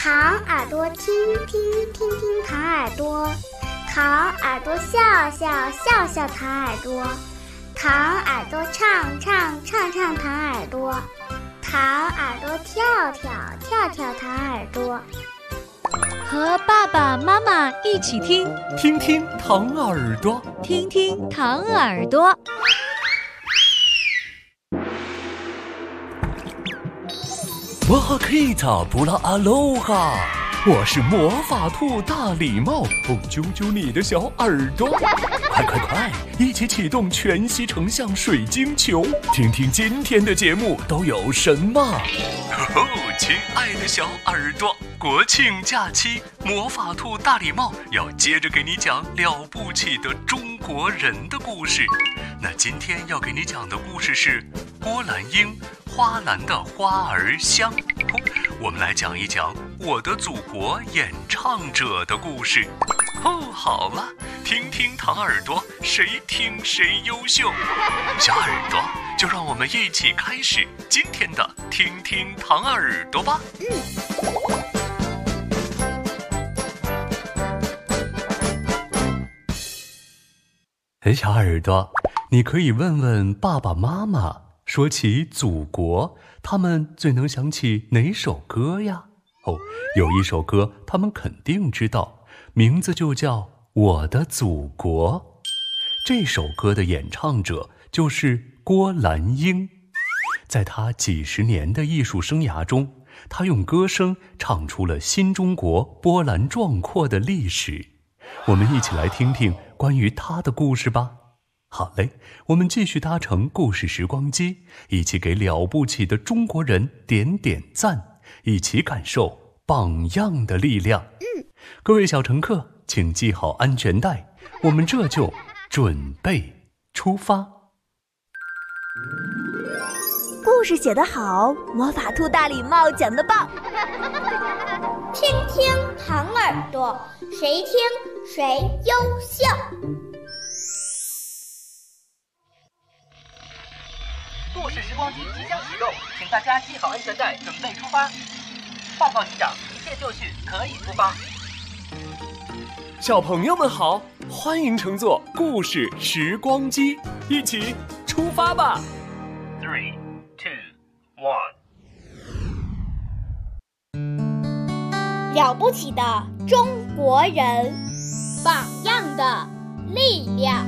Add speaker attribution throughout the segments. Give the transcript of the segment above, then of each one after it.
Speaker 1: 糖耳朵听听听听糖耳朵，糖耳朵笑笑笑笑糖耳朵，糖耳朵唱唱唱唱糖耳朵，糖耳朵跳跳跳跳糖耳朵。
Speaker 2: 和爸爸妈妈一起听，
Speaker 3: 听听糖耳朵，
Speaker 2: 听听糖耳朵。
Speaker 3: 哇哈 Kita 布拉阿罗哈，我是魔法兔大礼帽，揪揪你的小耳朵，快快快，一起启动全息成像水晶球，听听今天的节目都有什么。亲爱的小耳朵，国庆假期，魔法兔大礼帽要接着给你讲了不起的中国人的故事。那今天要给你讲的故事是郭兰英花篮的花儿香。我们来讲一讲我的祖国演唱者的故事。好了，听听糖耳朵，谁听谁优秀。小耳朵，就让我们一起开始今天的听听糖耳朵吧。小耳朵，你可以问问爸爸妈妈，说起祖国，他们最能想起哪首歌呀？有一首歌他们肯定知道，名字就叫《我的祖国》。这首歌的演唱者就是郭兰英。在他几十年的艺术生涯中，他用歌声唱出了新中国波澜壮阔的历史。我们一起来听听关于他的故事吧。好嘞，我们继续搭乘故事时光机，一起给了不起的中国人点点赞，一起感受榜样的力量。各位小乘客，请系好安全带，我们这就准备出发。
Speaker 4: 故事写得好，魔法兔大礼帽讲得棒。
Speaker 1: 听听糖耳朵，谁听谁优秀。
Speaker 5: 故事时光机即将启动，请大家系好安全带，准备出发。报告机长，一切就绪，可以出发。
Speaker 3: 小朋友们好，欢迎乘坐故事时光机，一起出发吧。
Speaker 5: 3、2、1。
Speaker 1: 了不起的中国人，榜样的力量。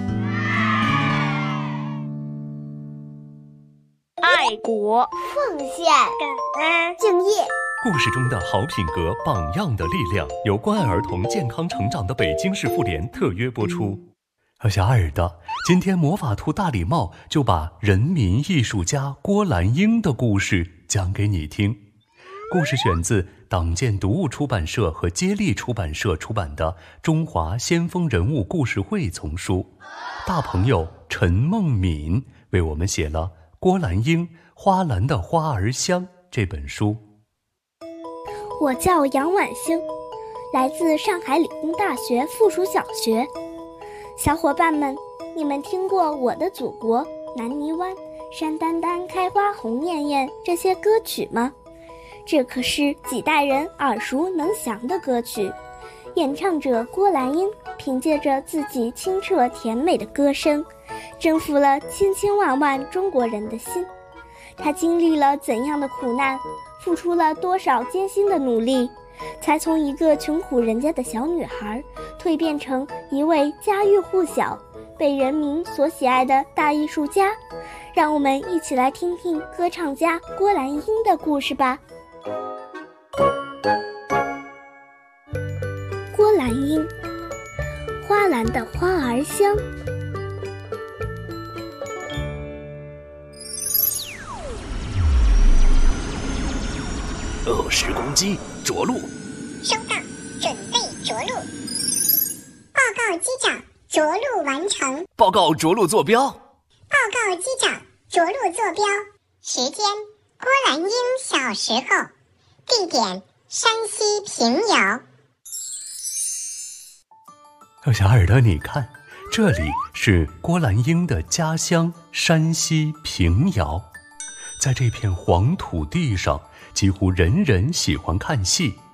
Speaker 4: 爱国、
Speaker 1: 奉献、感恩、敬业。
Speaker 3: 故事中的好品格、榜样的力量，由关爱儿童健康成长的北京市妇联特约播出。小耳朵，今天魔法兔大礼帽就把人民艺术家郭兰英的故事讲给你听。故事选自党建读物出版社和接力出版社出版的《中华先锋人物故事会》丛书。大朋友陈梦敏为我们写了郭兰英《花篮的花儿香》这本书。
Speaker 6: 我叫杨婉星，来自上海理工大学附属小学。小伙伴们，你们听过《我的祖国》、南泥湾、山丹丹开花红艳艳这些歌曲吗？这可是几代人耳熟能详的歌曲。演唱者郭兰英凭借着自己清澈甜美的歌声，征服了千千万万中国人的心。她经历了怎样的苦难，付出了多少艰辛的努力，才从一个穷苦人家的小女孩蜕变成一位家喻户晓、被人民所喜爱的大艺术家。让我们一起来听听歌唱家郭兰英的故事吧。郭兰英，花篮的花儿香。
Speaker 3: 时光机着陆。
Speaker 7: 收到，准备着陆。报告机长，着陆完成。
Speaker 3: 报告着陆坐标。
Speaker 7: 报告机长，着陆坐标。时间：郭兰英小时候。地点：山西平遥。
Speaker 3: 小耳朵，你看，这里是郭兰英的家乡山西平遥。在这片黄土地上，几乎人人喜欢看戏，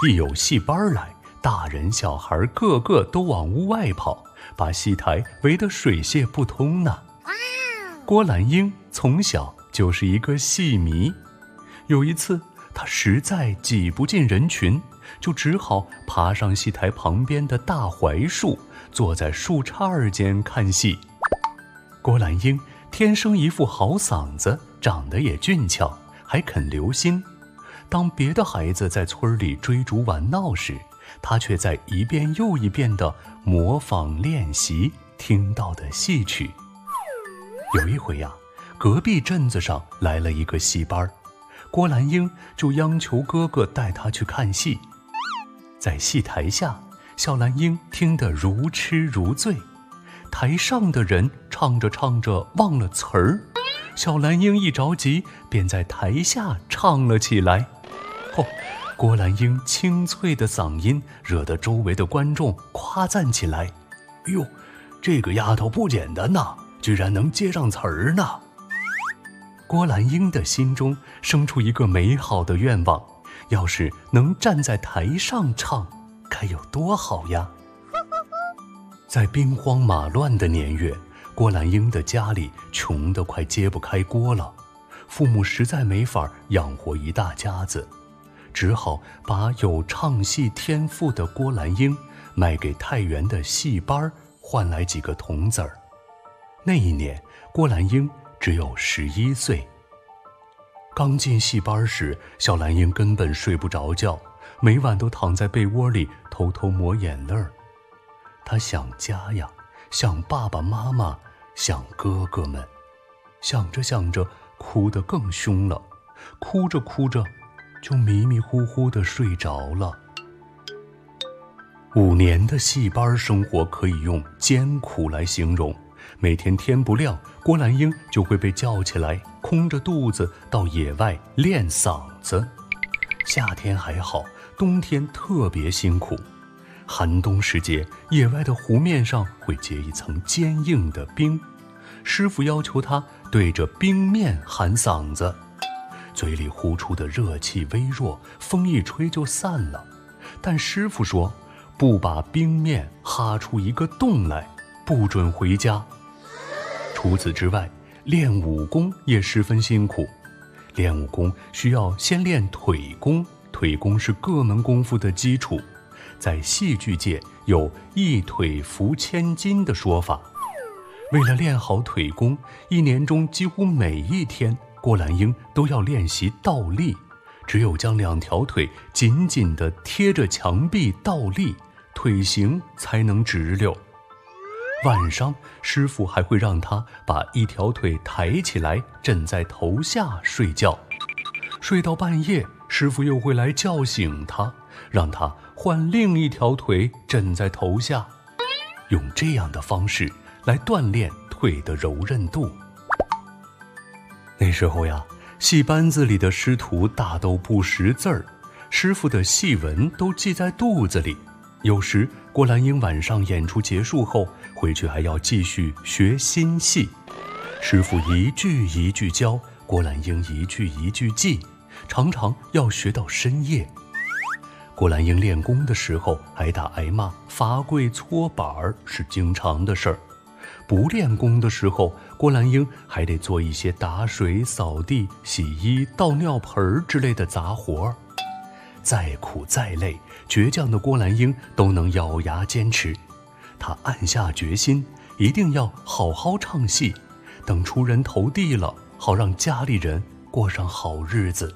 Speaker 3: 一有戏班来，大人小孩个个都往屋外跑，把戏台围得水泄不通呢。郭兰英从小就是一个戏迷，有一次她实在挤不进人群，就只好爬上戏台旁边的大槐树，坐在树杈间看戏。郭兰英天生一副好嗓子，长得也俊俏，还肯留心。当别的孩子在村里追逐玩闹时，她却在一遍又一遍地模仿练习听到的戏曲。有一回呀，隔壁镇子上来了一个戏班，郭兰英就央求哥哥带她去看戏。在戏台下，小兰英听得如痴如醉，台上的人唱着唱着忘了词儿，小兰英一着急便在台下唱了起来。郭兰英清脆的嗓音惹得周围的观众夸赞起来：“哟，这个丫头不简单呐，居然能接上词儿呢。”郭兰英的心中生出一个美好的愿望，要是能站在台上唱，该有多好呀！在兵荒马乱的年月，郭兰英的家里穷得快揭不开锅了，父母实在没法养活一大家子，只好把有唱戏天赋的郭兰英卖给太原的戏班，换来几个铜子儿。那一年，郭兰英只有11岁。刚进戏班时，小兰英根本睡不着觉，每晚都躺在被窝里偷偷抹眼泪儿。她想家呀，想爸爸妈妈，想哥哥们，想着想着，哭得更凶了，哭着哭着就迷迷糊糊地睡着了。5年的戏班生活可以用艰苦来形容。每天天不亮，郭兰英就会被叫起来，空着肚子到野外练嗓子。夏天还好，冬天特别辛苦。寒冬时节，野外的湖面上会结一层坚硬的冰，师傅要求他对着冰面喊嗓子，嘴里呼出的热气微弱，风一吹就散了。但师傅说，不把冰面哈出一个洞来，不准回家。除此之外，练武功也十分辛苦。练武功需要先练腿功，腿功是各门功夫的基础。在戏剧界有一腿扶千斤的说法。为了练好腿功，1年中几乎每一天，郭兰英都要练习倒立。只有将2条腿紧紧地贴着墙壁倒立，腿型才能直溜。晚上，师傅还会让他把1条腿抬起来，枕在头下睡觉。睡到半夜，师傅又会来叫醒他，让他换另1条腿枕在头下，用这样的方式来锻炼腿的柔韧度。那时候呀，戏班子里的师徒大都不识字儿，师傅的戏文都记在肚子里。有时郭兰英晚上演出结束后，回去还要继续学新戏。师傅一句一句教，郭兰英一句一句记，常常要学到深夜。郭兰英练功的时候挨打挨骂，罚跪搓板儿是经常的事儿。不练功的时候，郭兰英还得做一些打水、扫地、洗衣、倒尿盆之类的杂活。再苦再累，倔强的郭兰英都能咬牙坚持。她暗下决心，一定要好好唱戏，等出人头地了，好让家里人过上好日子。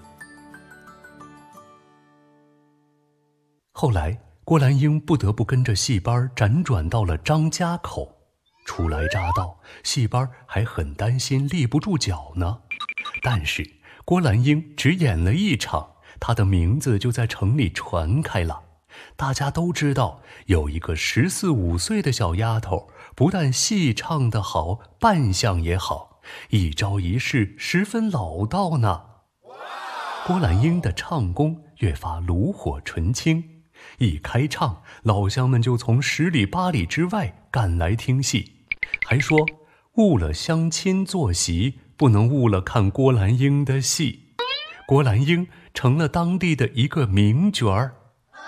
Speaker 3: 后来，郭兰英不得不跟着戏班辗转到了张家口。初来乍到，戏班还很担心立不住脚呢。但是郭兰英只演了1场，她的名字就在城里传开了。大家都知道，有一个14、15岁的小丫头，不但戏唱得好，扮相也好，一招一式十分老道呢。郭兰英的唱功越发炉火纯青，一开唱，老乡们就从10里8里之外赶来听戏，还说误了相亲坐席，不能误了看郭兰英的戏。郭兰英成了当地的一个名角儿。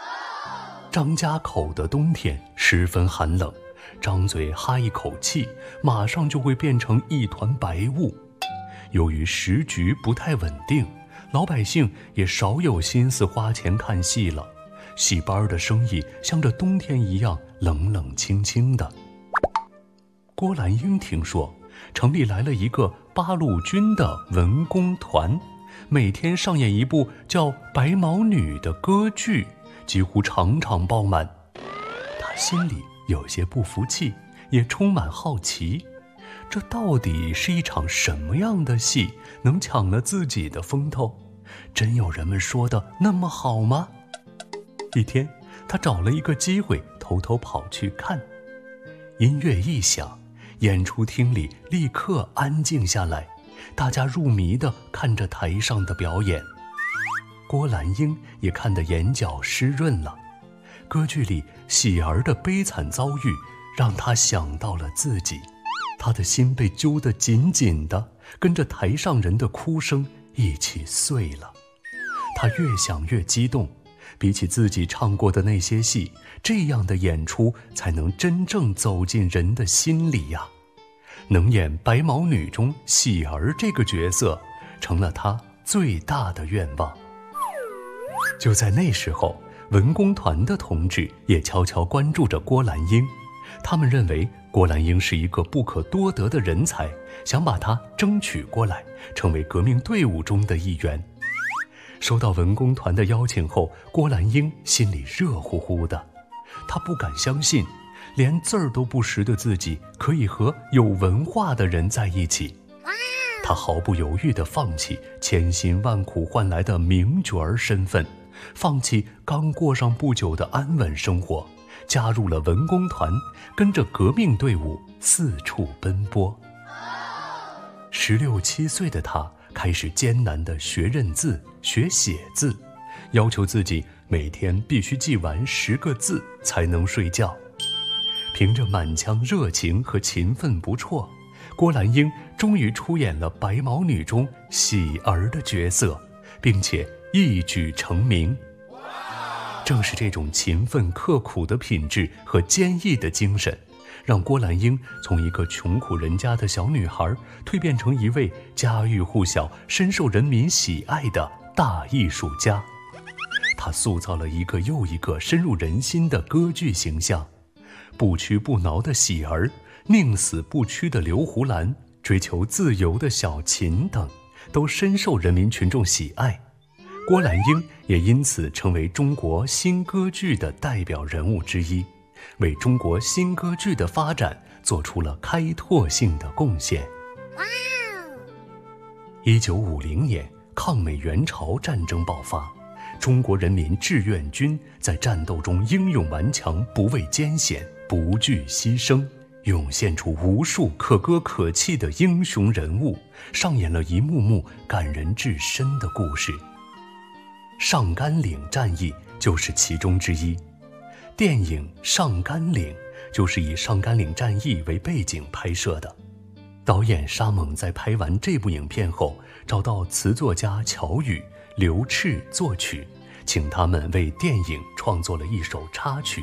Speaker 3: 张家口的冬天十分寒冷，张嘴哈一口气，马上就会变成一团白雾。由于时局不太稳定，老百姓也少有心思花钱看戏了，戏班的生意像这冬天一样冷冷清清的。郭兰英听说城里来了一个八路军的文工团，每天上演一部叫《白毛女》的歌剧，几乎场场爆满。他心里有些不服气，也充满好奇，这到底是一场什么样的戏，能抢了自己的风头？真有人们说的那么好吗？一天，他找了一个机会，偷偷跑去看。音乐一响，演出厅里立刻安静下来，大家入迷地看着台上的表演。郭兰英也看得眼角湿润了。歌剧里喜儿的悲惨遭遇让他想到了自己，他的心被揪得紧紧的，跟着台上人的哭声一起碎了。他越想越激动，比起自己唱过的那些戏，这样的演出才能真正走进人的心里呀。能演白毛女中喜儿这个角色，成了他最大的愿望。就在那时候，文工团的同志也悄悄关注着郭兰英，他们认为郭兰英是一个不可多得的人才，想把她争取过来，成为革命队伍中的一员。收到文工团的邀请后，郭兰英心里热乎乎的，她不敢相信，连字儿都不识的自己可以和有文化的人在一起。她毫不犹豫地放弃千辛万苦换来的名角儿身份，放弃刚过上不久的安稳生活，加入了文工团，跟着革命队伍四处奔波。16、17岁的她开始艰难地学认字、学写字，要求自己每天必须记完10个字才能睡觉。凭着满腔热情和勤奋不辍，郭兰英终于出演了白毛女中喜儿的角色，并且一举成名。正是这种勤奋刻苦的品质和坚毅的精神，让郭兰英从一个穷苦人家的小女孩蜕变成一位家喻户晓、深受人民喜爱的大艺术家。她塑造了一个又一个深入人心的歌剧形象，不屈不挠的喜儿，宁死不屈的刘胡兰，追求自由的小琴等，都深受人民群众喜爱。郭兰英也因此成为中国新歌剧的代表人物之一，为中国新歌剧的发展做出了开拓性的贡献。1950年，抗美援朝战争爆发，中国人民志愿军在战斗中英勇顽强，不畏艰险，不惧牺牲，涌现出无数可歌可泣的英雄人物，上演了一幕幕感人至深的故事。上甘岭战役就是其中之一。电影《上甘岭》就是以上甘岭战役为背景拍摄的。导演沙猛在拍完这部影片后，找到词作家乔羽、刘炽作曲，请他们为电影创作了一首插曲。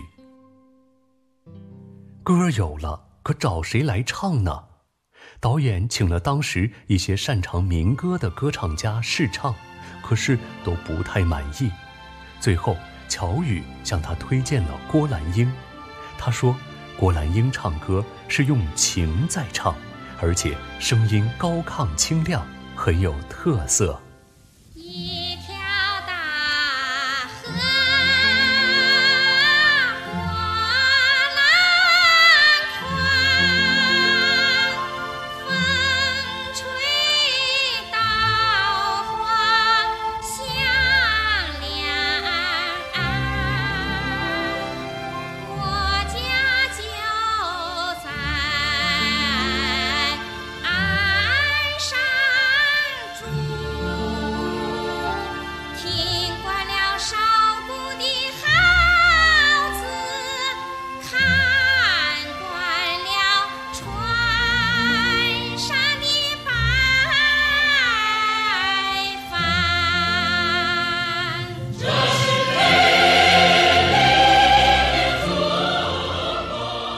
Speaker 3: 歌有了，可找谁来唱呢？导演请了当时一些擅长民歌的歌唱家试唱，可是都不太满意。最后乔羽向他推荐了郭兰英，他说郭兰英唱歌是用情在唱，而且声音高亢清亮，很有特色。
Speaker 8: 一条大河波浪宽，风吹稻花香两岸，我家就在岸上住。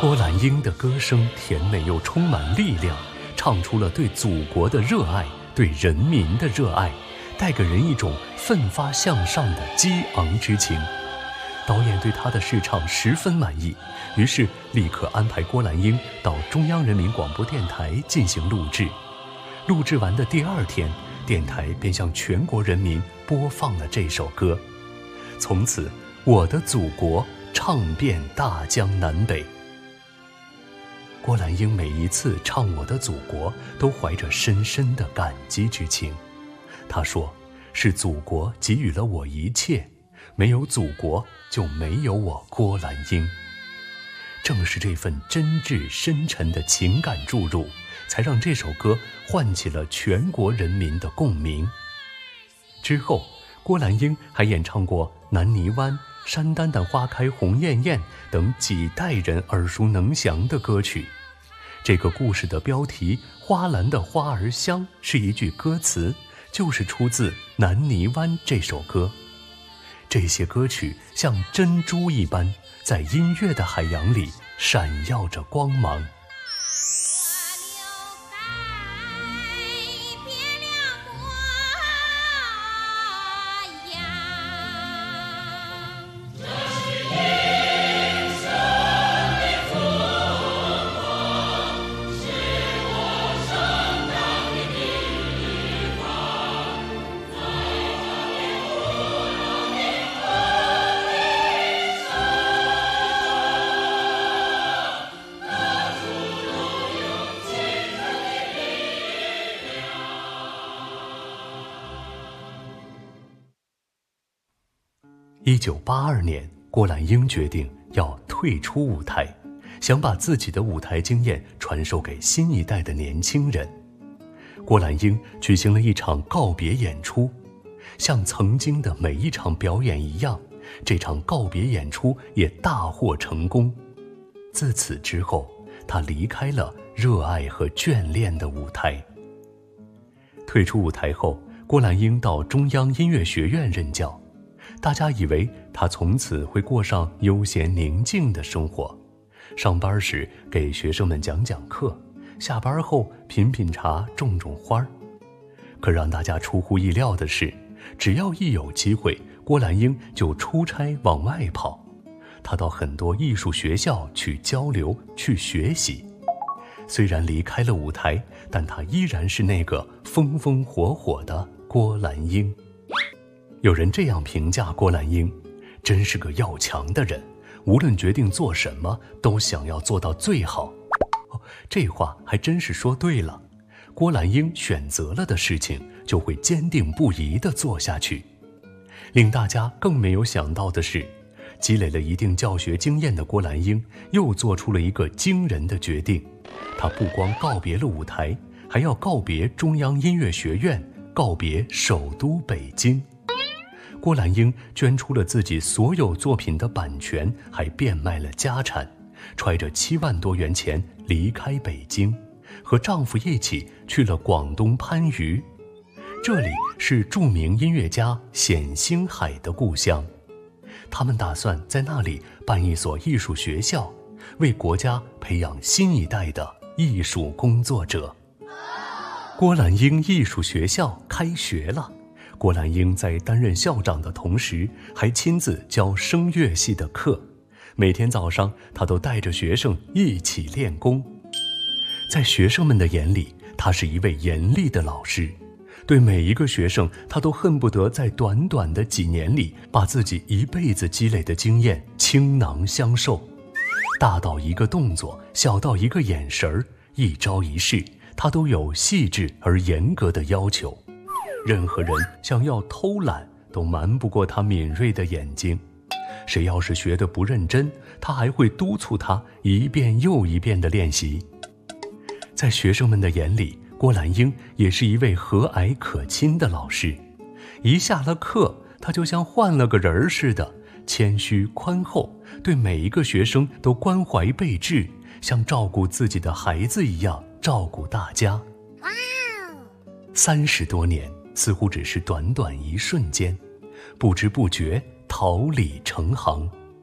Speaker 3: 郭兰英的歌声甜美又充满力量，唱出了对祖国的热爱，对人民的热爱，带给人一种奋发向上的激昂之情。导演对他的试唱十分满意，于是立刻安排郭兰英到中央人民广播电台进行录制。录制完的第2天，电台便向全国人民播放了这首歌。从此，我的祖国唱遍大江南北。郭兰英每一次唱《我的祖国》，都怀着深深的感激之情。她说：“是祖国给予了我一切，没有祖国就没有我郭兰英。”正是这份真挚深沉的情感注入，才让这首歌唤起了全国人民的共鸣。之后，郭兰英还演唱过《南泥湾》《山丹丹花开红艳艳》等几代人耳熟能详的歌曲。这个故事的标题《花篮的花儿香》是一句歌词，就是出自《南泥湾》这首歌。这些歌曲像珍珠一般，在音乐的海洋里闪耀着光芒。1982年，郭兰英决定要退出舞台，想把自己的舞台经验传授给新一代的年轻人。郭兰英举行了一场告别演出，像曾经的每一场表演一样，这场告别演出也大获成功。自此之后，她离开了热爱和眷恋的舞台。退出舞台后，郭兰英到中央音乐学院任教。大家以为他从此会过上悠闲宁静的生活，上班时给学生们讲讲课，下班后品品茶种种花。可让大家出乎意料的是，只要一有机会，郭兰英就出差往外跑。她到很多艺术学校去交流，去学习。虽然离开了舞台，但她依然是那个风风火火的郭兰英。有人这样评价郭兰英：真是个要强的人，无论决定做什么，都想要做到最好。这话还真是说对了。郭兰英选择了的事情，就会坚定不移地做下去。令大家更没有想到的是，积累了一定教学经验的郭兰英，又做出了一个惊人的决定。她不光告别了舞台，还要告别中央音乐学院，告别首都北京。郭兰英捐出了自己所有作品的版权，还变卖了家产，揣着7万多元钱离开北京，和丈夫一起去了广东番禺。这里是著名音乐家冼星海的故乡，他们打算在那里办一所艺术学校，为国家培养新一代的艺术工作者。郭兰英艺术学校开学了。郭兰英在担任校长的同时，还亲自教声乐系的课。每天早上，她都带着学生一起练功。在学生们的眼里，她是一位严厉的老师。对每一个学生，她都恨不得在短短的几年里，把自己一辈子积累的经验倾囊相授。大到一个动作，小到一个眼神，一招一式，她都有细致而严格的要求。任何人想要偷懒，都瞒不过他敏锐的眼睛。谁要是学得不认真，他还会督促他一遍又一遍地练习。在学生们的眼里，郭兰英也是一位和蔼可亲的老师。一下了课，他就像换了个人似的，谦虚宽厚，对每一个学生都关怀备至，像照顾自己的孩子一样照顾大家。30多年似乎只是短短一瞬间，不知不觉桃李成行。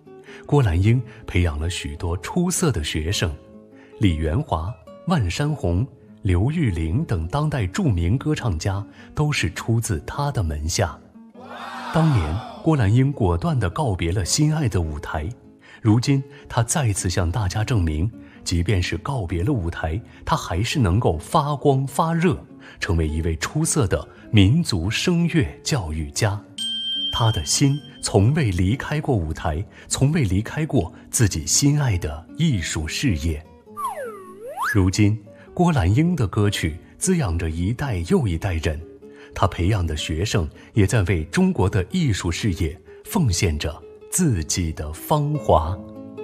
Speaker 3: 郭兰英培养了许多出色的学生，李元华、万山红、刘玉玲等当代著名歌唱家都是出自她的门下。当年郭兰英果断地告别了心爱的舞台，如今她再次向大家证明，即便是告别了舞台，她还是能够发光发热，成为一位出色的民族声乐教育家。她的心从未离开过舞台，从未离开过自己心爱的艺术事业。如今郭兰英的歌曲滋养着一代又一代人，她培养的学生也在为中国的艺术事业奉献着自己的芳华。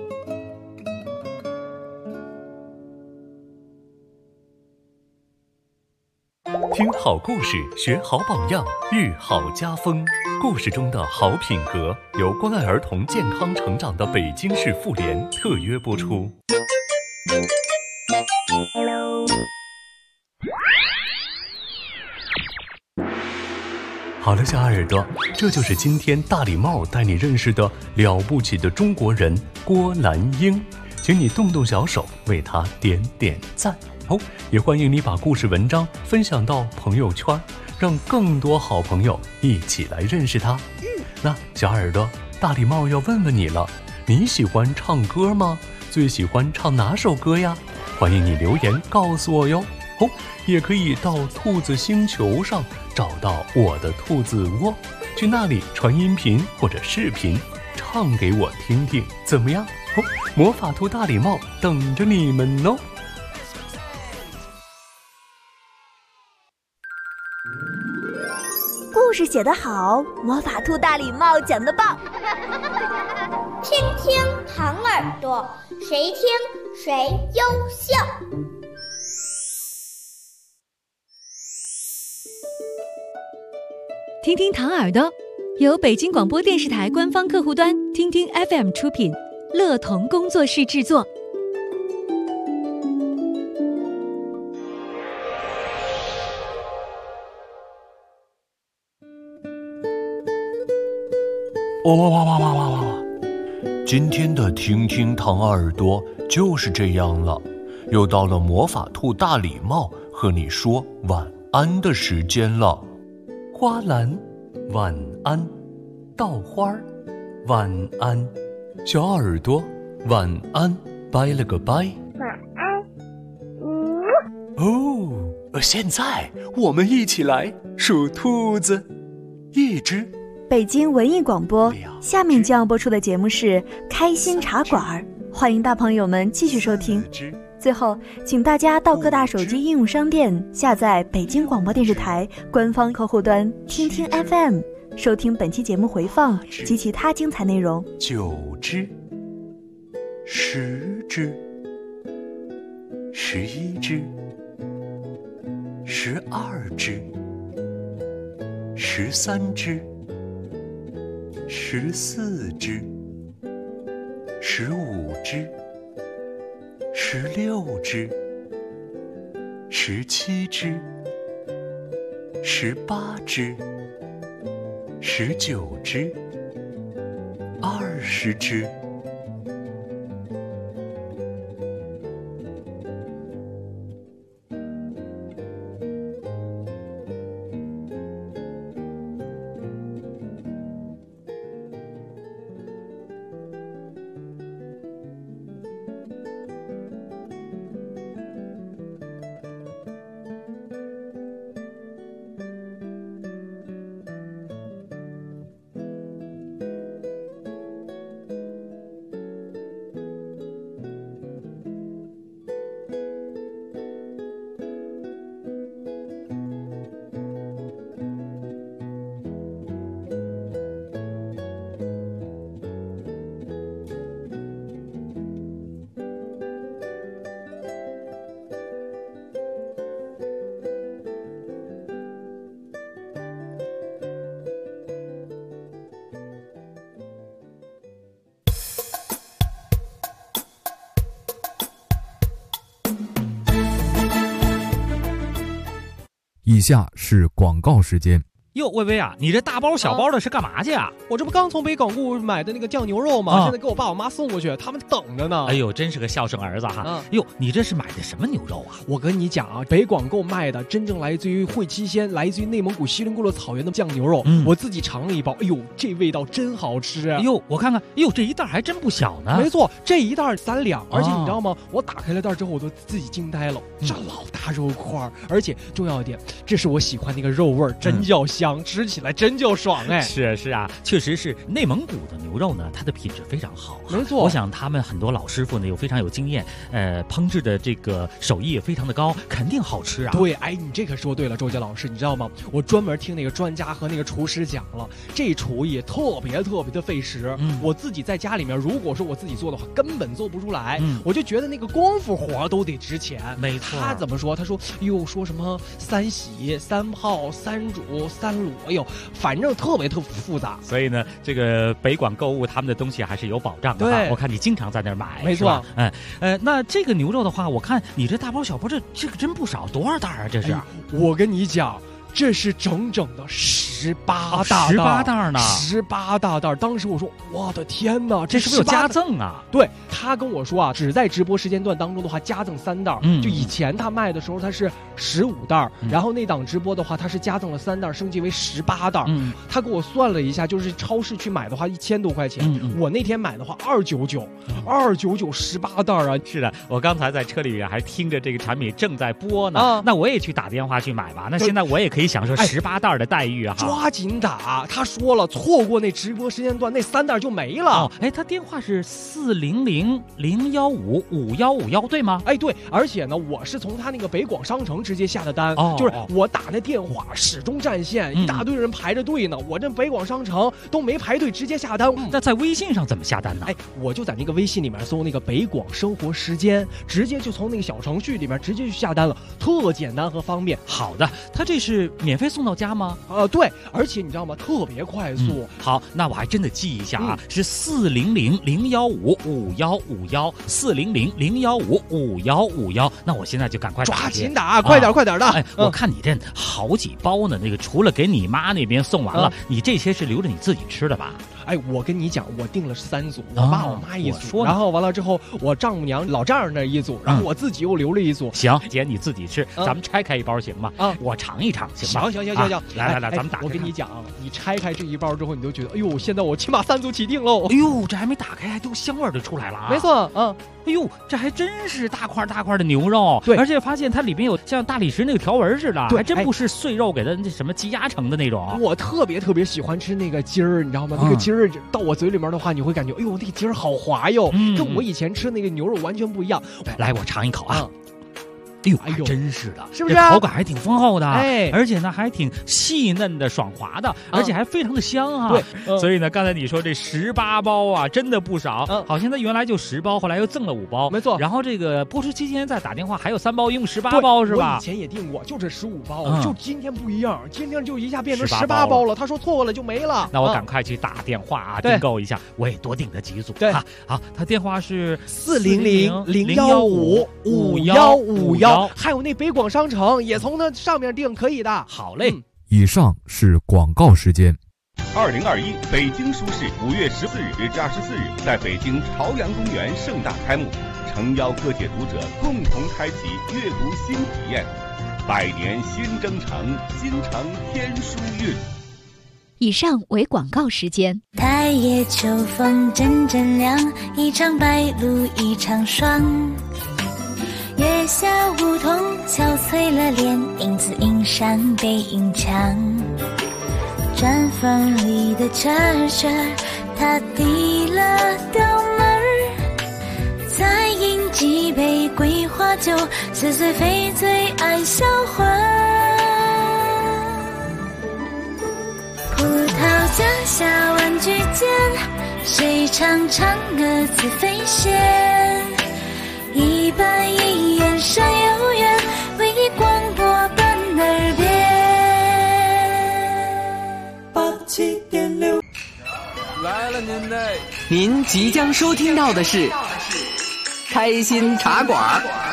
Speaker 3: 听好故事，学好榜样，日好家风。故事中的好品格由关爱儿童健康成长的北京市妇联特约播出。好了，小耳朵，这就是今天大礼帽带你认识的了不起的中国人郭兰英，请你动动小手为她点点赞哦！也欢迎你把故事文章分享到朋友圈，让更多好朋友一起来认识她。那小耳朵，大礼帽要问问你了，你喜欢唱歌吗？最喜欢唱哪首歌呀？欢迎你留言告诉我哟。哦，也可以到兔子星球上找到我的兔子窝，去那里传音频或者视频，唱给我听听，怎么样？哦，魔法兔大礼帽等着你们哦。
Speaker 4: 故事写得好，魔法兔大礼帽讲得棒。
Speaker 1: 听听糖耳朵，谁听谁优秀。
Speaker 2: 听听糖耳朵由北京广播电视台官方客户端听听 FM 出品，乐童工作室制作。
Speaker 9: 哇！今天的听听糖耳朵就是这样了，又到了魔法兔大礼帽和你说晚安的时间了。
Speaker 3: 花篮，晚安；稻花，晚安；小耳朵，晚安，拜了个拜。
Speaker 1: 晚安。
Speaker 3: 现在我们一起来数兔子。一只。
Speaker 4: 北京文艺广播，下面将要播出的节目是《开心茶馆》，欢迎大朋友们继续收听。最后，请大家到各大手机应用商店下载北京广播电视台官方客户端听听 FM， 收听本期节目回放及其他精彩内容。
Speaker 3: 9只，10只，11只，12只，13只，14只，15只，16只，17只，18只，19只，20只。
Speaker 10: 以下是广告时间。 哟，薇薇啊，你这大包小包的是干嘛去啊？
Speaker 11: 我这不刚从北广固买的那个酱牛肉吗？现在给我爸我妈送过去，他们等着呢。
Speaker 10: 哎呦，真是个孝顺儿子哈！哟，你这是买的什么牛肉啊？
Speaker 11: 我跟你讲啊，北广购卖的真正来自于会期县、来自于内蒙古锡林郭勒草原的酱牛肉，我自己尝了一包，哎呦，这味道真好吃！
Speaker 10: 哎呦，我看看，哎呦，这一袋还真不小呢。
Speaker 11: 没错，这一袋3两，而且你知道吗？我打开了袋之后，我都自己惊呆了，这老大肉块，而且重要一点，这是我喜欢那个肉味儿，真叫香，吃起来真叫爽哎！
Speaker 10: 是啊，确实是内蒙古的牛肉呢，它的品质非常好。
Speaker 11: 没错，
Speaker 10: 我想他们很多老师傅呢又非常有经验，烹制的这个手艺也非常的高，肯定好吃啊。
Speaker 11: 对，哎，你这可说对了，周杰老师，你知道吗？我专门听那个专家和那个厨师讲了，这厨艺特别的费时。我自己在家里面，如果说我自己做的话，根本做不出来。我就觉得那个功夫活都得值钱。
Speaker 10: 没错。
Speaker 11: 他怎么说？他说，哟，说什么3洗、3泡、3煮、3卤，哎呦，反正特别复杂。
Speaker 10: 所以呢，这个北广购物他们的东西还是有保障的。
Speaker 11: 对，
Speaker 10: 我看你经常在那儿买。
Speaker 11: 没错。
Speaker 10: 那这个牛肉的话，我看你这大包小包这个真不少，多少袋啊？这是？
Speaker 11: 我跟你讲。这是整整的18大袋
Speaker 10: ，18袋呢
Speaker 11: ，18大袋。当时我说，我的天哪，
Speaker 10: 这是不是有加赠啊？
Speaker 11: 对，他跟我说啊，只在直播时间段当中的话，加赠3袋。就以前他卖的时候，他是15袋，然后那档直播的话，他是加赠了3袋，升级为18袋。他给我算了一下，就是超市去买的话，1000多块钱。我那天买的话，299，29918袋啊！
Speaker 10: 是的，我刚才在车里面还听着这个产品正在播呢。那我也去打电话去买吧。那现在我也可以享受18袋的待遇啊！
Speaker 11: 抓紧打！他说了，错过那直播时间段，那3袋就没了。
Speaker 10: 他电话是400-015-5151，对吗？
Speaker 11: 对，而且呢，我是从他那个北广商城直接下的单，就是我打那电话始终占线，一大堆人排着队呢。我这北广商城都没排队，直接下单。
Speaker 10: 那在微信上怎么下单呢？
Speaker 11: 我就在那个微信里面搜那个北广生活时间，直接就从那个小程序里面直接去下单了，特简单和方便。
Speaker 10: 好的，他这是免费送到家吗？
Speaker 11: 对，而且你知道吗？特别快速。
Speaker 10: 好，那我还真的记一下啊，是400-015-5151，400-015-5151。那我现在就赶快
Speaker 11: 抓紧打，快点的！
Speaker 10: 我看你这好几包呢，那个除了给你妈那边送完了，你这些是留着你自己吃的吧？
Speaker 11: 我跟你讲，我订了3组，我爸我妈1组，然后完了之后，我丈母娘老丈人那1组，然后我自己又留了1组。
Speaker 10: 行，姐你自己吃，咱们拆开一包行吗？我尝一尝，行吧？
Speaker 11: 行，
Speaker 10: 来，咱们打开。
Speaker 11: 我跟你讲，你拆开这一包之后，你就觉得，哎呦，现在我起码3组起订喽。
Speaker 10: 哎呦，这还没打开，还都香味就出来了啊！
Speaker 11: 没错，
Speaker 10: 哎呦，这还真是大块的牛肉，
Speaker 11: 对，
Speaker 10: 而且发现它里面有像大理石那个条纹似的，还真不是碎肉给它那什么积压成的那种。
Speaker 11: 我特别喜欢吃那个筋儿，你知道吗？那个筋儿到我嘴里面的话，你会感觉，哎呦，那个筋儿好滑哟，跟我以前吃那个牛肉完全不一样。
Speaker 10: 来，我尝一口啊。哎呦，真是的，
Speaker 11: 是不是？
Speaker 10: 口感还挺丰厚的，而且呢还挺细嫩的、爽滑的，而且还非常的香啊。
Speaker 11: 对，
Speaker 10: 所以呢，刚才你说这18包啊，真的不少。好像它原来就10包，后来又赠了5包，
Speaker 11: 没错。
Speaker 10: 然后这个播出期间再打电话，还有3包，一共18包是吧？
Speaker 11: 我以前也订过，就这15包，就今天不一样，今天就一下变成18包了。他说错了就没了，
Speaker 10: 那我赶快去打电话啊，订购一下，我也多订了几组。
Speaker 11: 对，
Speaker 10: 好，他电话是
Speaker 11: 400-015-5151，还有那北广商城也从那上面订可以的。
Speaker 10: 好嘞，
Speaker 12: 以上是广告时间。
Speaker 13: 2021北京书市5月14日至24日在北京朝阳公园盛大开幕，诚邀各界读者共同开启阅读新体验。百年新征程，新承天书韵。
Speaker 2: 以上为广告时间。
Speaker 14: 太夜秋风阵阵凉，一场白露一场霜。月下梧桐憔悴了脸，影子映山背影墙。毡房里的蛐蛐，它递了刀门儿，再饮几杯桂花酒，似醉非醉爱销魂。葡萄架下玩具间，谁唱唱歌自飞仙？一板一眼山有缘，唯一广播伴耳边。
Speaker 15: 87.6来了您嘞！您即将收听到的是开心茶馆。